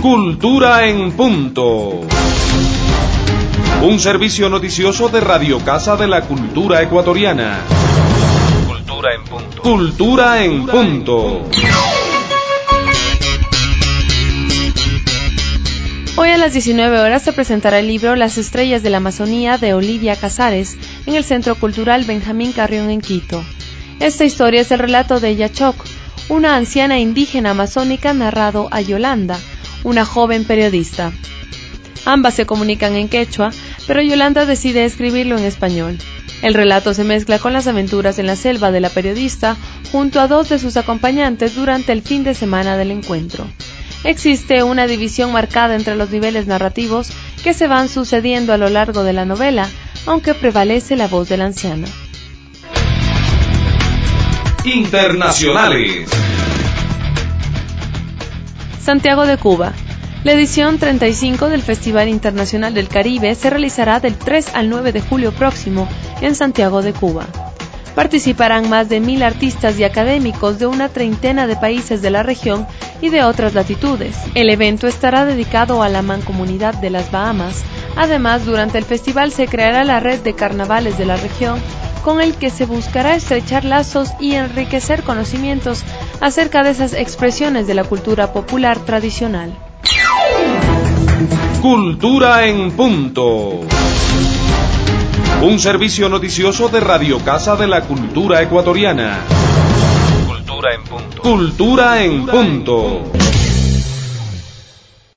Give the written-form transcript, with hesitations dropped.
Cultura en Punto. Un servicio noticioso de Radio Casa de la Cultura Ecuatoriana. Cultura en Punto. Cultura en Punto. Hoy a las 19 horas se presentará el libro Las Estrellas de la Amazonía de Olivia Casares en el Centro Cultural Benjamín Carrión en Quito. Esta historia es el relato de Yachoc, una anciana indígena amazónica narrado a Yolanda, una joven periodista. Ambas se comunican en quechua, pero Yolanda decide escribirlo en español. El relato se mezcla con las aventuras en la selva de la periodista junto a dos de sus acompañantes durante el fin de semana del encuentro. Existe una división marcada entre los niveles narrativos que se van sucediendo a lo largo de la novela, aunque prevalece la voz de la anciana. Internacionales. Santiago de Cuba. La edición 35 del Festival Internacional del Caribe se realizará del 3 al 9 de julio próximo en Santiago de Cuba. Participarán más de 1,000 artistas y académicos de una treintena de países de la región y de otras latitudes. El evento estará dedicado a la Mancomunidad de las Bahamas. Además, durante el festival se creará la red de carnavales de la región, con el que se buscará estrechar lazos y enriquecer conocimientos acerca de esas expresiones de la cultura popular tradicional. Cultura en Punto. Un servicio noticioso de Radio Casa de la Cultura Ecuatoriana. Cultura en Punto. Cultura en Punto.